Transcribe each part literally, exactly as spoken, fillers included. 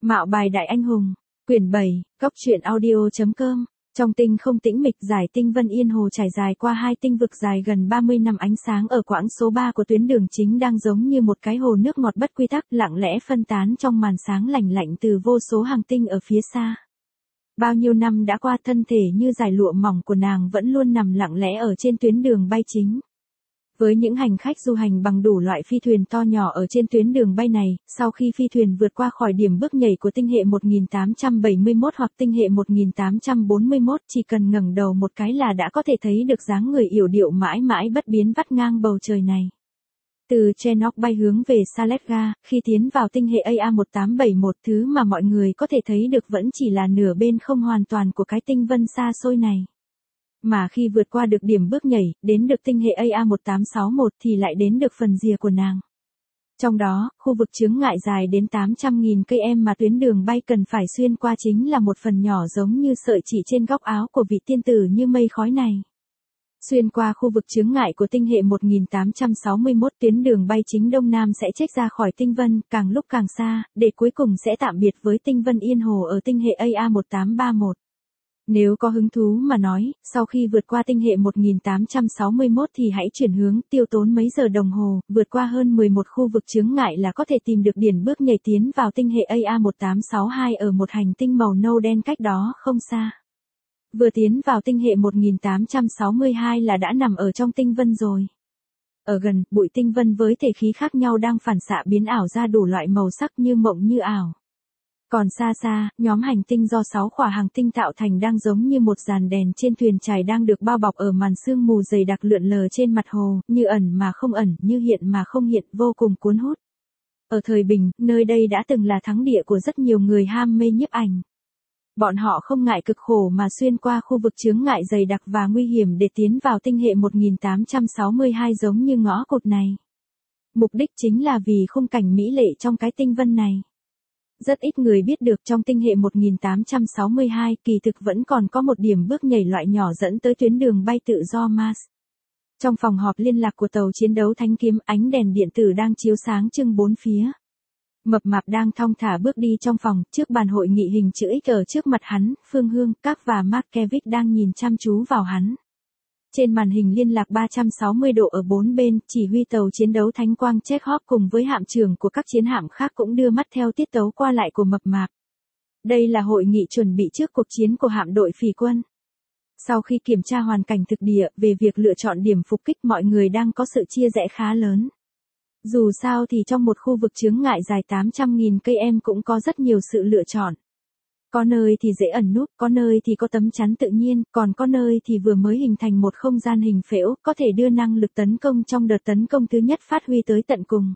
Mạo bài đại anh hùng, quyển bảy, góc truyện audio.com. Trong tinh không tĩnh mịch, giải tinh vân yên hồ trải dài qua hai tinh vực dài gần ba mươi năm, ánh sáng ở quãng số ba của tuyến đường chính đang giống như một cái hồ nước ngọt bất quy tắc, lặng lẽ phân tán trong màn sáng lành lạnh từ vô số hành tinh ở phía xa. Bao nhiêu năm đã qua, thân thể như dải lụa mỏng của nàng vẫn luôn nằm lặng lẽ ở trên tuyến đường bay chính. Với những hành khách du hành bằng đủ loại phi thuyền to nhỏ ở trên tuyến đường bay này, sau khi phi thuyền vượt qua khỏi điểm bước nhảy của tinh hệ một nghìn tám trăm bảy mươi mốt hoặc tinh hệ một nghìn tám trăm bốn mươi mốt, chỉ cần ngẩng đầu một cái là đã có thể thấy được dáng người yểu điệu mãi mãi bất biến vắt ngang bầu trời này. Từ Chenoke bay hướng về Saletga, khi tiến vào tinh hệ A A một tám bảy một, thứ mà mọi người có thể thấy được vẫn chỉ là nửa bên không hoàn toàn của cái tinh vân xa xôi này. Mà khi vượt qua được điểm bước nhảy, đến được tinh hệ A A một tám sáu một thì lại đến được phần rìa của nàng. Trong đó, khu vực chướng ngại dài đến tám trăm nghìn cây em mà tuyến đường bay cần phải xuyên qua chính là một phần nhỏ giống như sợi chỉ trên góc áo của vị tiên tử như mây khói này. Xuyên qua khu vực chướng ngại của tinh hệ một nghìn tám trăm sáu mươi mốt, tuyến đường bay chính Đông Nam sẽ chếch ra khỏi tinh vân, càng lúc càng xa, để cuối cùng sẽ tạm biệt với tinh vân yên hồ ở tinh hệ A A một tám ba một. Nếu có hứng thú mà nói, sau khi vượt qua tinh hệ một nghìn tám trăm sáu mươi mốt thì hãy chuyển hướng, tiêu tốn mấy giờ đồng hồ, vượt qua hơn mười một khu vực chướng ngại là có thể tìm được điểm bước nhảy tiến vào tinh hệ A A một tám sáu hai ở một hành tinh màu nâu đen cách đó không xa. Vừa tiến vào tinh hệ một nghìn tám trăm sáu mươi hai là đã nằm ở trong tinh vân rồi. Ở gần, bụi tinh vân với thể khí khác nhau đang phản xạ biến ảo ra đủ loại màu sắc như mộng như ảo. Còn xa xa, nhóm hành tinh do sáu khỏa hành tinh tạo thành đang giống như một dàn đèn trên thuyền chài đang được bao bọc ở màn sương mù dày đặc lượn lờ trên mặt hồ, như ẩn mà không ẩn, như hiện mà không hiện, vô cùng cuốn hút. Ở thời bình, nơi đây đã từng là thắng địa của rất nhiều người ham mê nhiếp ảnh. Bọn họ không ngại cực khổ mà xuyên qua khu vực chướng ngại dày đặc và nguy hiểm để tiến vào tinh hệ một nghìn tám trăm sáu mươi hai giống như ngõ cụt này. Mục đích chính là vì khung cảnh mỹ lệ trong cái tinh vân này. Rất ít người biết được trong tinh hệ một nghìn tám trăm sáu mươi hai kỳ thực vẫn còn có một điểm bước nhảy loại nhỏ dẫn tới tuyến đường bay tự do Mars. Trong phòng họp liên lạc của tàu chiến đấu Thánh Kiếm, ánh đèn điện tử đang chiếu sáng trưng bốn phía. Mập mạp đang thong thả bước đi trong phòng, trước bàn hội nghị hình chữ X ở trước mặt hắn, Phương Hương, Các và Markevich đang nhìn chăm chú vào hắn. Trên màn hình liên lạc ba trăm sáu mươi độ ở bốn bên, chỉ huy tàu chiến đấu Thánh Quang Chekhov cùng với hạm trưởng của các chiến hạm khác cũng đưa mắt theo tiết tấu qua lại của mập mạp. Đây là hội nghị chuẩn bị trước cuộc chiến của hạm đội phỉ quân. Sau khi kiểm tra hoàn cảnh thực địa về việc lựa chọn điểm phục kích, mọi người đang có sự chia rẽ khá lớn. Dù sao thì trong một khu vực chướng ngại dài tám trăm nghìn cây em cũng có rất nhiều sự lựa chọn. Có nơi thì dễ ẩn núp, có nơi thì có tấm chắn tự nhiên, còn có nơi thì vừa mới hình thành một không gian hình phễu, có thể đưa năng lực tấn công trong đợt tấn công thứ nhất phát huy tới tận cùng.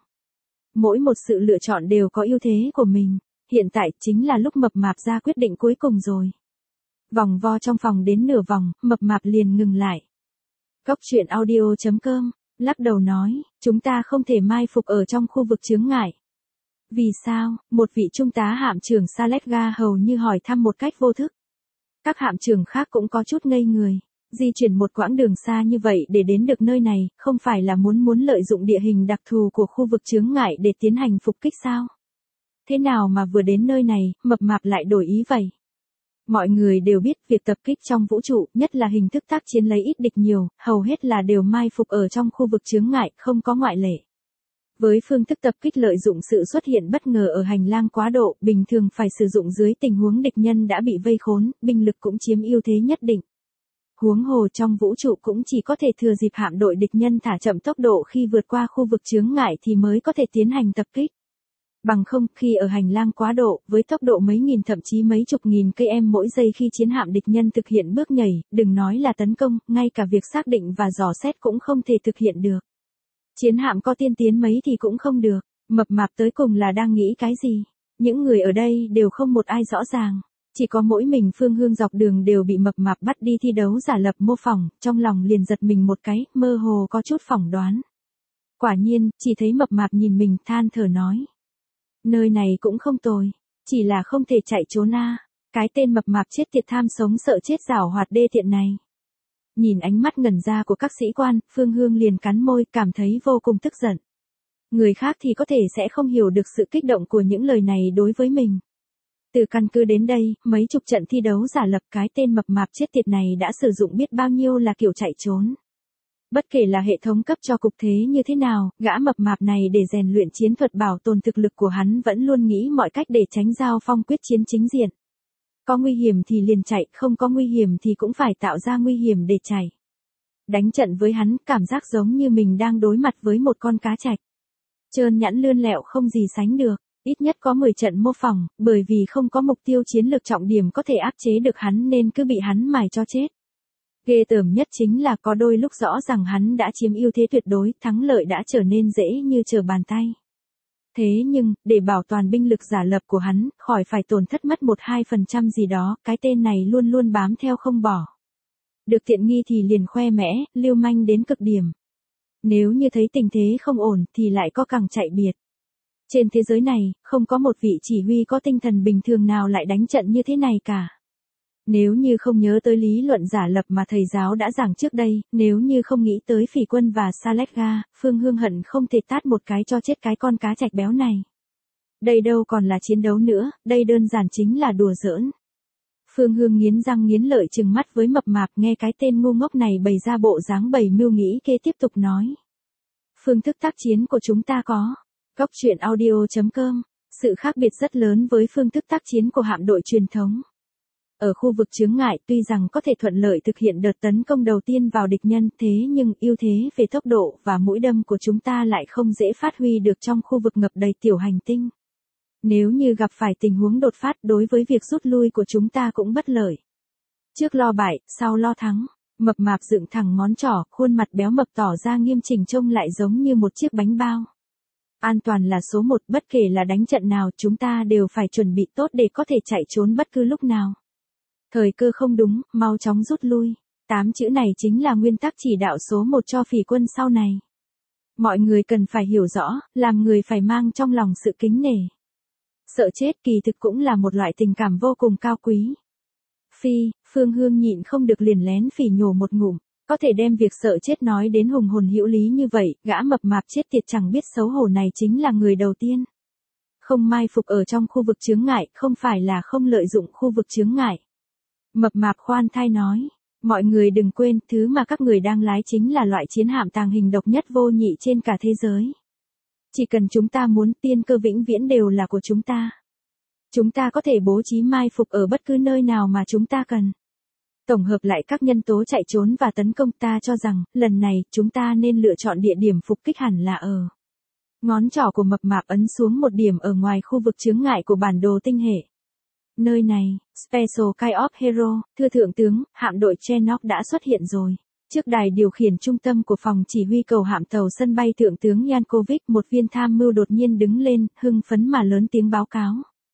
Mỗi một sự lựa chọn đều có ưu thế của mình. Hiện tại chính là lúc mập mạp ra quyết định cuối cùng rồi. Vòng vo trong phòng đến nửa vòng, mập mạp liền ngừng lại. Góc truyện audio.com, lắc đầu nói, chúng ta không thể mai phục ở trong khu vực chướng ngại. Vì sao? Một vị trung tá hạm trưởng Saletga hầu như hỏi thăm một cách vô thức. Các hạm trưởng khác cũng có chút ngây người. Di chuyển một quãng đường xa như vậy để đến được nơi này, không phải là muốn muốn lợi dụng địa hình đặc thù của khu vực chướng ngại để tiến hành phục kích sao? Thế nào mà vừa đến nơi này, mập mạp lại đổi ý vậy? Mọi người đều biết việc tập kích trong vũ trụ, nhất là hình thức tác chiến lấy ít địch nhiều, hầu hết là đều mai phục ở trong khu vực chướng ngại, không có ngoại lệ. Với phương thức tập kích lợi dụng sự xuất hiện bất ngờ ở hành lang quá độ, bình thường phải sử dụng dưới tình huống địch nhân đã bị vây khốn, binh lực cũng chiếm ưu thế nhất định. Huống hồ trong vũ trụ cũng chỉ có thể thừa dịp hạm đội địch nhân thả chậm tốc độ khi vượt qua khu vực chướng ngại thì mới có thể tiến hành tập kích. Bằng không, khi ở hành lang quá độ, với tốc độ mấy nghìn thậm chí mấy chục nghìn cây em mỗi giây khi chiến hạm địch nhân thực hiện bước nhảy, đừng nói là tấn công, ngay cả việc xác định và dò xét cũng không thể thực hiện được. Chiến hạm có tiên tiến mấy thì cũng không được. Mập mạp tới cùng là đang nghĩ cái gì? Những người ở đây đều không một ai rõ ràng. Chỉ có mỗi mình Phương Hương dọc đường đều bị mập mạp bắt đi thi đấu giả lập mô phỏng, trong lòng liền giật mình một cái, mơ hồ có chút phỏng đoán. Quả nhiên, chỉ thấy mập mạp nhìn mình than thở nói. Nơi này cũng không tồi, chỉ là không thể chạy trốn a. Cái tên mập mạp chết tiệt tham sống sợ chết giảo hoạt đê tiện này. Nhìn ánh mắt ngẩn ra của các sĩ quan, Phương Hương liền cắn môi, cảm thấy vô cùng tức giận. Người khác thì có thể sẽ không hiểu được sự kích động của những lời này đối với mình. Từ căn cứ đến đây, mấy chục trận thi đấu giả lập, cái tên mập mạp chết tiệt này đã sử dụng biết bao nhiêu là kiểu chạy trốn. Bất kể là hệ thống cấp cho cục thế như thế nào, gã mập mạp này để rèn luyện chiến thuật bảo tồn thực lực của hắn vẫn luôn nghĩ mọi cách để tránh giao phong quyết chiến chính diện. Có nguy hiểm thì liền chạy, không có nguy hiểm thì cũng phải tạo ra nguy hiểm để chạy. Đánh trận với hắn, cảm giác giống như mình đang đối mặt với một con cá trạch. Trơn nhẵn lươn lẹo không gì sánh được, ít nhất có mười trận mô phỏng, bởi vì không có mục tiêu chiến lược trọng điểm có thể áp chế được hắn nên cứ bị hắn mài cho chết. Ghê tởm nhất chính là có đôi lúc rõ ràng hắn đã chiếm ưu thế tuyệt đối, thắng lợi đã trở nên dễ như trở bàn tay. Thế nhưng, để bảo toàn binh lực giả lập của hắn, khỏi phải tổn thất mất một hai phần trăm gì đó, cái tên này luôn luôn bám theo không bỏ. Được tiện nghi thì liền khoe mẽ, lưu manh đến cực điểm. Nếu như thấy tình thế không ổn thì lại có cẳng chạy biệt. Trên thế giới này, không có một vị chỉ huy có tinh thần bình thường nào lại đánh trận như thế này cả. Nếu như không nhớ tới lý luận giả lập mà thầy giáo đã giảng trước đây, nếu như không nghĩ tới Phỉ Quân và Salega, Phương Hương hận không thể tát một cái cho chết cái con cá trạch béo này. Đây đâu còn là chiến đấu nữa, đây đơn giản chính là đùa giỡn. Phương Hương nghiến răng nghiến lợi trừng mắt với mập mạp, nghe cái tên ngu ngốc này bày ra bộ dáng bày mưu nghĩ kế tiếp tục nói. Phương thức tác chiến của chúng ta có. Góc truyện audio chấm com. Sự khác biệt rất lớn với phương thức tác chiến của hạm đội truyền thống. Ở khu vực chướng ngại, tuy rằng có thể thuận lợi thực hiện đợt tấn công đầu tiên vào địch nhân, thế nhưng ưu thế về tốc độ và mũi đâm của chúng ta lại không dễ phát huy được trong khu vực ngập đầy tiểu hành tinh. Nếu như gặp phải tình huống đột phát, đối với việc rút lui của chúng ta cũng bất lợi. Trước lo bại, sau lo thắng, mập mạp dựng thẳng ngón trỏ, khuôn mặt béo mập tỏ ra nghiêm chỉnh trông lại giống như một chiếc bánh bao. An toàn là số một, bất kể là đánh trận nào chúng ta đều phải chuẩn bị tốt để có thể chạy trốn bất cứ lúc nào. Thời cơ không đúng, mau chóng rút lui. Tám chữ này chính là nguyên tắc chỉ đạo số một cho Phỉ Quân sau này. Mọi người cần phải hiểu rõ, làm người phải mang trong lòng sự kính nể. Sợ chết kỳ thực cũng là một loại tình cảm vô cùng cao quý. Phi, Phương Hương nhịn không được liền lén phỉ nhổ một ngụm. Có thể đem việc sợ chết nói đến hùng hồn hữu lý như vậy, gã mập mạp chết tiệt chẳng biết xấu hổ này chính là người đầu tiên. Không mai phục ở trong khu vực chướng ngại, không phải là không lợi dụng khu vực chướng ngại. Mập mạp khoan thai nói, mọi người đừng quên, thứ mà các người đang lái chính là loại chiến hạm tàng hình độc nhất vô nhị trên cả thế giới. Chỉ cần chúng ta muốn, tiên cơ vĩnh viễn đều là của chúng ta. Chúng ta có thể bố trí mai phục ở bất cứ nơi nào mà chúng ta cần. Tổng hợp lại các nhân tố chạy trốn và tấn công, ta cho rằng, lần này, chúng ta nên lựa chọn địa điểm phục kích hẳn là ở. Ngón trỏ của mập mạp ấn xuống một điểm ở ngoài khu vực chướng ngại của bản đồ tinh hệ. Nơi này, Special Kind of Hero, thưa thượng tướng, hạm đội Chernok đã xuất hiện rồi. Trước đài điều khiển trung tâm của phòng chỉ huy cầu hạm tàu sân bay thượng tướng Yankovic, một viên tham mưu đột nhiên đứng lên, hưng phấn mà lớn tiếng báo cáo.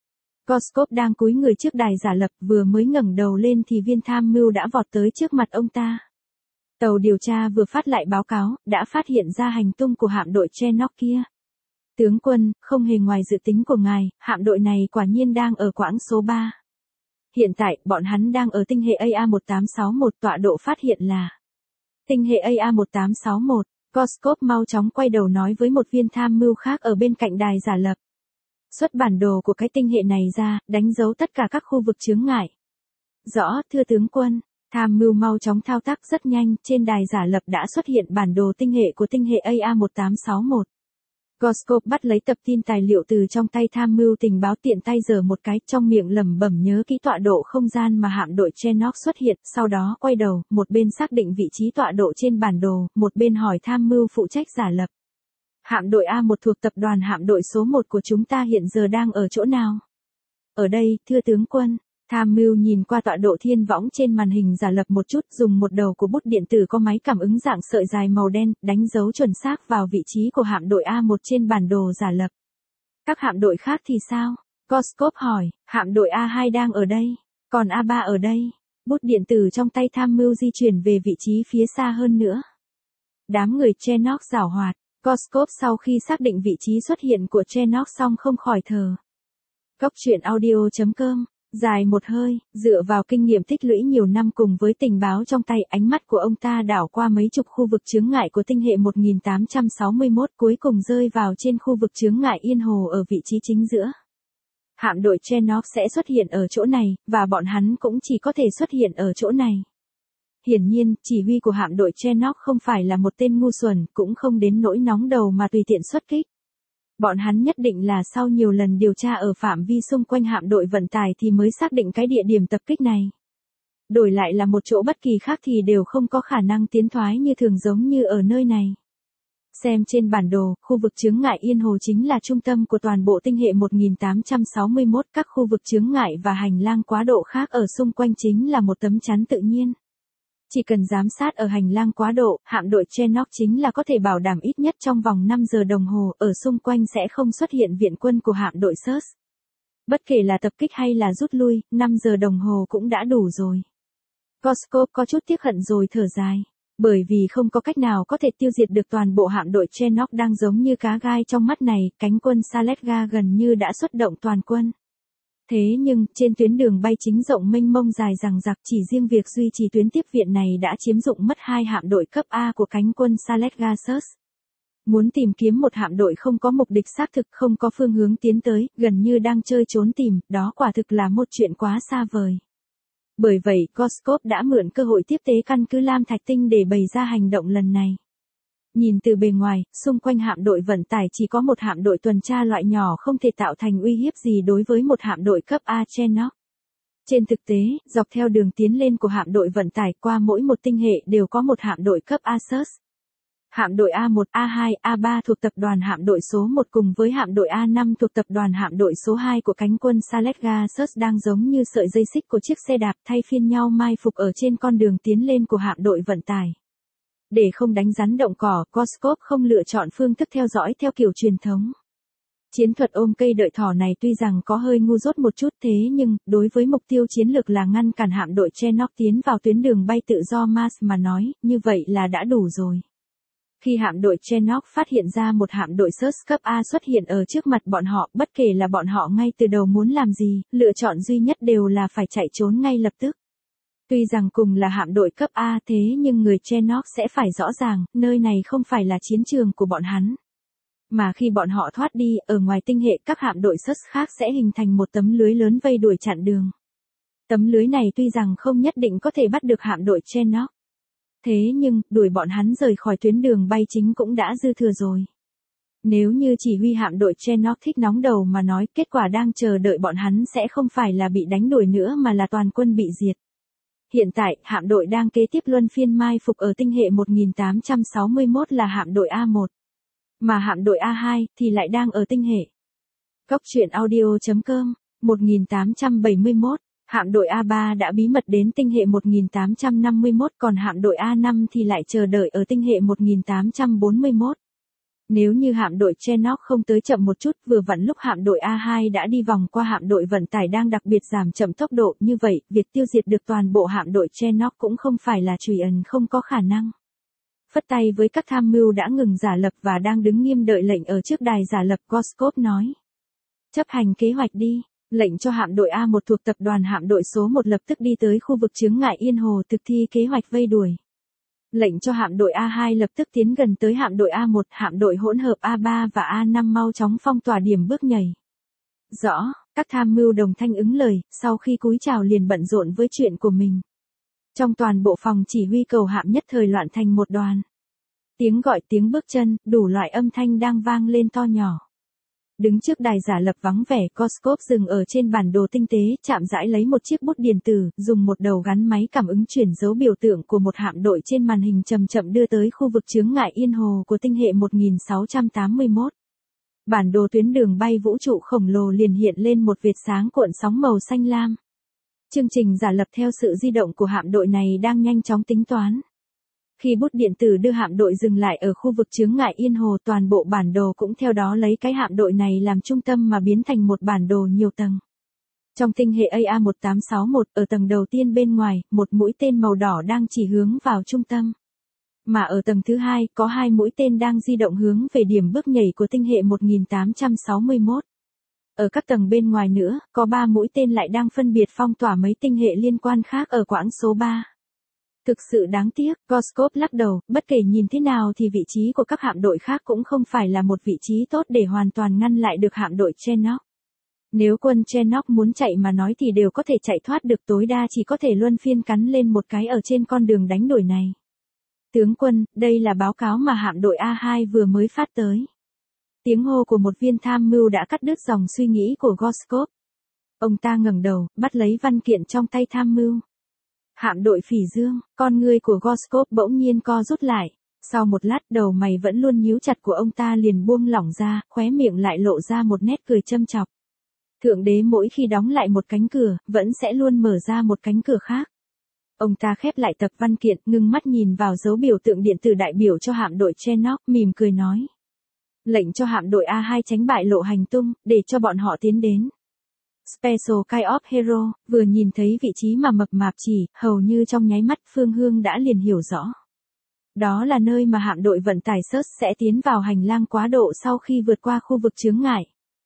Koskov đang cúi người trước đài giả lập, vừa mới ngẩng đầu lên thì viên tham mưu đã vọt tới trước mặt ông ta. Tàu điều tra vừa phát lại báo cáo, đã phát hiện ra hành tung của hạm đội Chernok kia. Tướng quân, không hề ngoài dự tính của ngài, hạm đội này quả nhiên đang ở quãng số ba. Hiện tại, bọn hắn đang ở tinh hệ A A một tám sáu một, tọa độ phát hiện là tinh hệ A A một tám sáu một. Koskov mau chóng quay đầu nói với một viên tham mưu khác ở bên cạnh đài giả lập. Xuất bản đồ của cái tinh hệ này ra, đánh dấu tất cả các khu vực chướng ngại. Rõ, thưa tướng quân. Tham mưu mau chóng thao tác rất nhanh, trên đài giả lập đã xuất hiện bản đồ tinh hệ của tinh hệ A A một tám sáu một. Koskov bắt lấy tập tin tài liệu từ trong tay tham mưu tình báo, tiện tay giở một cái, trong miệng lẩm bẩm nhớ kỹ tọa độ không gian mà hạm đội Chernok xuất hiện, sau đó quay đầu, một bên xác định vị trí tọa độ trên bản đồ, một bên hỏi tham mưu phụ trách giả lập. Hạm đội A một thuộc tập đoàn hạm đội số một của chúng ta hiện giờ đang ở chỗ nào? Ở đây, thưa tướng quân. Tham mưu nhìn qua tọa độ thiên võng trên màn hình giả lập một chút, dùng một đầu của bút điện tử có máy cảm ứng dạng sợi dài màu đen, đánh dấu chuẩn xác vào vị trí của hạm đội A một trên bản đồ giả lập. Các hạm đội khác thì sao? Koskov hỏi, hạm đội A hai đang ở đây, còn A ba ở đây. Bút điện tử trong tay tham mưu di chuyển về vị trí phía xa hơn nữa. Đám người Chernok giảo hoạt, Koskov sau khi xác định vị trí xuất hiện của Chernok xong không khỏi thờ. Góc truyện audio chấm com. Dài một hơi, dựa vào kinh nghiệm tích lũy nhiều năm cùng với tình báo trong tay, ánh mắt của ông ta đảo qua mấy chục khu vực chướng ngại của tinh hệ một nghìn tám trăm sáu mươi mốt, cuối cùng rơi vào trên khu vực chướng ngại Yên Hồ ở vị trí chính giữa. Hạm đội Chernobyl sẽ xuất hiện ở chỗ này, và bọn hắn cũng chỉ có thể xuất hiện ở chỗ này. Hiển nhiên, chỉ huy của hạm đội Chernobyl không phải là một tên ngu xuẩn, cũng không đến nỗi nóng đầu mà tùy tiện xuất kích. Bọn hắn nhất định là sau nhiều lần điều tra ở phạm vi xung quanh hạm đội vận tải thì mới xác định cái địa điểm tập kích này. Đổi lại là một chỗ bất kỳ khác thì đều không có khả năng tiến thoái như thường giống như ở nơi này. Xem trên bản đồ, khu vực chướng ngại Yên Hồ chính là trung tâm của toàn bộ tinh hệ một nghìn tám trăm sáu mươi mốt, các khu vực chướng ngại và hành lang quá độ khác ở xung quanh chính là một tấm chắn tự nhiên. Chỉ cần giám sát ở hành lang quá độ, hạm đội Chernobyl chính là có thể bảo đảm ít nhất trong vòng năm giờ đồng hồ ở xung quanh sẽ không xuất hiện viện quân của hạm đội Surs. Bất kể là tập kích hay là rút lui, năm giờ đồng hồ cũng đã đủ rồi. Koskov có chút tiếc hận rồi thở dài. Bởi vì không có cách nào có thể tiêu diệt được toàn bộ hạm đội Chernobyl đang giống như cá gai trong mắt này, cánh quân Saletga gần như đã xuất động toàn quân. Thế nhưng, trên tuyến đường bay chính rộng mênh mông dài dằng dặc chỉ riêng việc duy trì tuyến tiếp viện này đã chiếm dụng mất hai hạm đội cấp A của cánh quân Saletga Surs. Muốn tìm kiếm một hạm đội không có mục đích xác thực, không có phương hướng tiến tới, gần như đang chơi trốn tìm, đó quả thực là một chuyện quá xa vời. Bởi vậy, Koskov đã mượn cơ hội tiếp tế căn cứ Lam Thạch Tinh để bày ra hành động lần này. Nhìn từ bề ngoài, xung quanh hạm đội vận tải chỉ có một hạm đội tuần tra loại nhỏ không thể tạo thành uy hiếp gì đối với một hạm đội cấp A Chernobyl. Trên thực tế, dọc theo đường tiến lên của hạm đội vận tải qua mỗi một tinh hệ đều có một hạm đội cấp A Surs. Hạm đội A một, A hai, A ba thuộc tập đoàn hạm đội số một cùng với hạm đội A năm thuộc tập đoàn hạm đội số hai của cánh quân Saletga Surs đang giống như sợi dây xích của chiếc xe đạp thay phiên nhau mai phục ở trên con đường tiến lên của hạm đội vận tải. Để không đánh rắn động cỏ, Koskov không lựa chọn phương thức theo dõi theo kiểu truyền thống. Chiến thuật ôm cây đợi thỏ này tuy rằng có hơi ngu dốt một chút thế nhưng, đối với mục tiêu chiến lược là ngăn cản hạm đội Chernobyl tiến vào tuyến đường bay tự do Mars mà nói, như vậy là đã đủ rồi. Khi hạm đội Chernobyl phát hiện ra một hạm đội Surs cấp A xuất hiện ở trước mặt bọn họ, bất kể là bọn họ ngay từ đầu muốn làm gì, lựa chọn duy nhất đều là phải chạy trốn ngay lập tức. Tuy rằng cùng là hạm đội cấp A thế nhưng người Chernobyl sẽ phải rõ ràng, nơi này không phải là chiến trường của bọn hắn. Mà khi bọn họ thoát đi, ở ngoài tinh hệ các hạm đội Surs khác sẽ hình thành một tấm lưới lớn vây đuổi chặn đường. Tấm lưới này tuy rằng không nhất định có thể bắt được hạm đội Chernobyl. Thế nhưng, đuổi bọn hắn rời khỏi tuyến đường bay chính cũng đã dư thừa rồi. Nếu như chỉ huy hạm đội Chernobyl thích nóng đầu mà nói, kết quả đang chờ đợi bọn hắn sẽ không phải là bị đánh đuổi nữa mà là toàn quân bị diệt. Hiện tại, hạm đội đang kế tiếp luân phiên mai phục ở tinh hệ một nghìn tám trăm sáu mươi mốt là hạm đội A một. Mà hạm đội A hai thì lại đang ở tinh hệ. Góc truyện audio chấm com, một nghìn tám trăm bảy mươi mốt. Hạm đội A ba đã bí mật đến tinh hệ một nghìn tám trăm năm mươi mốt, còn hạm đội A năm thì lại chờ đợi ở tinh hệ một nghìn tám trăm bốn mươi mốt. Nếu như hạm đội Chernobyl không tới chậm một chút, vừa vặn lúc hạm đội A hai đã đi vòng qua hạm đội vận tải đang đặc biệt giảm chậm tốc độ, như vậy, việc tiêu diệt được toàn bộ hạm đội Chernobyl cũng không phải là trùy ẩn không có khả năng. Phất tay với các tham mưu đã ngừng giả lập và đang đứng nghiêm đợi lệnh ở trước đài giả lập, Koskov nói. Chấp hành kế hoạch đi. Lệnh cho hạm đội A một thuộc tập đoàn hạm đội số một lập tức đi tới khu vực chướng ngại Yên Hồ thực thi kế hoạch vây đuổi. Lệnh cho hạm đội A hai lập tức tiến gần tới hạm đội A một, hạm đội hỗn hợp A ba và A năm mau chóng phong tỏa điểm bước nhảy. Rõ, các tham mưu đồng thanh ứng lời, sau khi cúi chào liền bận rộn với chuyện của mình. Trong toàn bộ phòng chỉ huy cầu hạm nhất thời loạn thành một đoàn. Tiếng gọi, tiếng bước chân, đủ loại âm thanh đang vang lên to nhỏ. Đứng trước đài giả lập vắng vẻ, Koskov dừng ở trên bản đồ tinh tế, chạm rãi lấy một chiếc bút điện tử, dùng một đầu gắn máy cảm ứng chuyển dấu biểu tượng của một hạm đội trên màn hình chậm chậm đưa tới khu vực chướng ngại Yên Hồ của tinh hệ một nghìn sáu trăm tám mươi mốt. Bản đồ tuyến đường bay vũ trụ khổng lồ liền hiện lên một vệt sáng cuộn sóng màu xanh lam. Chương trình giả lập theo sự di động của hạm đội này đang nhanh chóng tính toán. Khi bút điện tử đưa hạm đội dừng lại ở khu vực chướng ngại Yên Hồ, toàn bộ bản đồ cũng theo đó lấy cái hạm đội này làm trung tâm mà biến thành một bản đồ nhiều tầng. Trong tinh hệ A một tám sáu mốt, ở tầng đầu tiên bên ngoài, một mũi tên màu đỏ đang chỉ hướng vào trung tâm. Mà ở tầng thứ hai, có hai mũi tên đang di động hướng về điểm bước nhảy của tinh hệ một nghìn tám trăm sáu mươi mốt. Ở các tầng bên ngoài nữa, có ba mũi tên lại đang phân biệt phong tỏa mấy tinh hệ liên quan khác ở quãng số ba. Thực sự đáng tiếc, Koskov lắc đầu, bất kể nhìn thế nào thì vị trí của các hạm đội khác cũng không phải là một vị trí tốt để hoàn toàn ngăn lại được hạm đội Chernobyl. Nếu quân Trenok muốn chạy mà nói thì đều có thể chạy thoát được, tối đa chỉ có thể luân phiên cắn lên một cái ở trên con đường đánh đổi này. Tướng quân, đây là báo cáo mà hạm đội A hai vừa mới phát tới. Tiếng hô của một viên tham mưu đã cắt đứt dòng suy nghĩ của Gorskov. Ông ta ngẩng đầu, bắt lấy văn kiện trong tay tham mưu. Hạm đội Phỉ Dương, con ngươi của Gorskov bỗng nhiên co rút lại. Sau một lát, đầu mày vẫn luôn nhíu chặt của ông ta liền buông lỏng ra, khóe miệng lại lộ ra một nét cười châm chọc. Thượng đế mỗi khi đóng lại một cánh cửa, vẫn sẽ luôn mở ra một cánh cửa khác. Ông ta khép lại tập văn kiện, ngưng mắt nhìn vào dấu biểu tượng điện tử đại biểu cho hạm đội Trenok, mỉm cười nói. Lệnh cho hạm đội A hai tránh bại lộ hành tung, để cho bọn họ tiến đến. Special Kind of Hero, vừa nhìn thấy vị trí mà mập mạp chỉ, hầu như trong nháy mắt Phương Hương đã liền hiểu rõ. Đó là nơi mà hạm đội vận tải Search sẽ tiến vào hành lang quá độ sau khi vượt qua khu vực chướng ngại.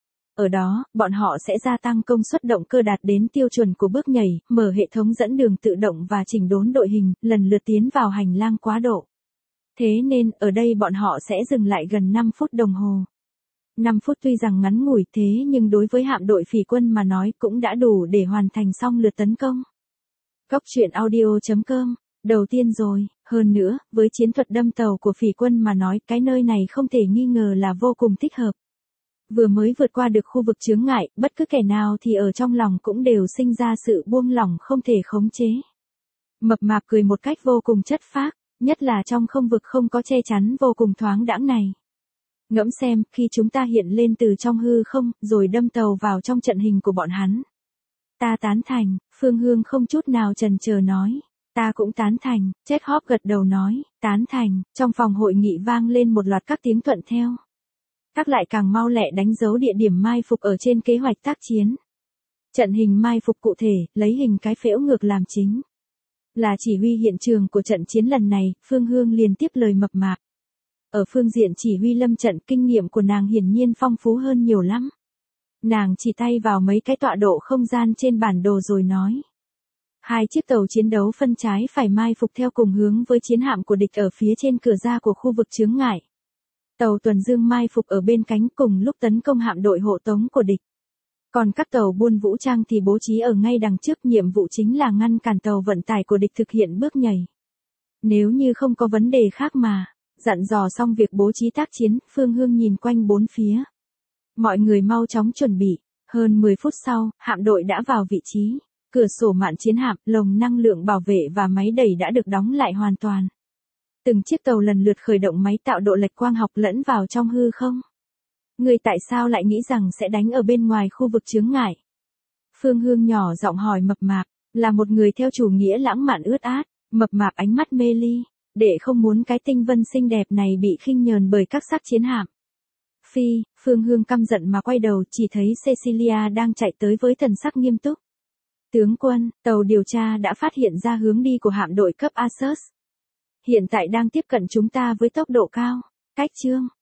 Ở đó, bọn họ sẽ gia tăng công suất động cơ đạt đến tiêu chuẩn của bước nhảy, mở hệ thống dẫn đường tự động và chỉnh đốn đội hình, lần lượt tiến vào hành lang quá độ. Thế nên, ở đây bọn họ sẽ dừng lại gần năm phút đồng hồ. năm phút tuy rằng ngắn ngủi thế nhưng đối với hạm đội Phỉ quân mà nói cũng đã đủ để hoàn thành xong lượt tấn công. Góc truyện audio chấm com, đầu tiên rồi, hơn nữa, với chiến thuật đâm tàu của Phỉ quân mà nói cái nơi này không thể nghi ngờ là vô cùng thích hợp. Vừa mới vượt qua được khu vực chướng ngại, bất cứ kẻ nào thì ở trong lòng cũng đều sinh ra sự buông lỏng không thể khống chế. Mập mạp cười một cách vô cùng chất phác, nhất là trong không vực không có che chắn vô cùng thoáng đãng này. Ngẫm xem, khi chúng ta hiện lên từ trong hư không, rồi đâm tàu vào trong trận hình của bọn hắn. Ta tán thành, Phương Hương không chút nào chần chờ nói. Ta cũng tán thành, Chekhov gật đầu nói, tán thành, trong phòng hội nghị vang lên một loạt các tiếng thuận theo. Các lại càng mau lẹ đánh dấu địa điểm mai phục ở trên kế hoạch tác chiến. Trận hình mai phục cụ thể, lấy hình cái phễu ngược làm chính. Là chỉ huy hiện trường của trận chiến lần này, Phương Hương liền tiếp lời mập mạp. Ở phương diện chỉ huy lâm trận, kinh nghiệm của nàng hiển nhiên phong phú hơn nhiều lắm. Nàng chỉ tay vào mấy cái tọa độ không gian trên bản đồ rồi nói. Hai chiếc tàu chiến đấu phân trái phải mai phục theo cùng hướng với chiến hạm của địch ở phía trên cửa ra của khu vực chướng ngại. Tàu tuần dương mai phục ở bên cánh cùng lúc tấn công hạm đội hộ tống của địch. Còn các tàu buôn vũ trang thì bố trí ở ngay đằng trước, nhiệm vụ chính là ngăn cản tàu vận tải của địch thực hiện bước nhảy. Nếu như không có vấn đề khác mà, dặn dò xong việc bố trí tác chiến, Phương Hương nhìn quanh bốn phía. Mọi người mau chóng chuẩn bị, hơn mười phút sau, hạm đội đã vào vị trí. Cửa sổ mạn chiến hạm, lồng năng lượng bảo vệ và máy đẩy đã được đóng lại hoàn toàn. Từng chiếc tàu lần lượt khởi động máy tạo độ lệch quang học lẫn vào trong hư không. Người tại sao lại nghĩ rằng sẽ đánh ở bên ngoài khu vực chướng ngại? Phương Hương nhỏ giọng hỏi mập mạp, là một người theo chủ nghĩa lãng mạn ướt át, mập mạp ánh mắt mê ly, để không muốn cái tinh vân xinh đẹp này bị khinh nhờn bởi các xác chiến hạm. Phi, Phương Hương căm giận mà quay đầu chỉ thấy Cecilia đang chạy tới với thần sắc nghiêm túc. Tướng quân, tàu điều tra đã phát hiện ra hướng đi của hạm đội cấp Asus. Hiện tại đang tiếp cận chúng ta với tốc độ cao. Cách chương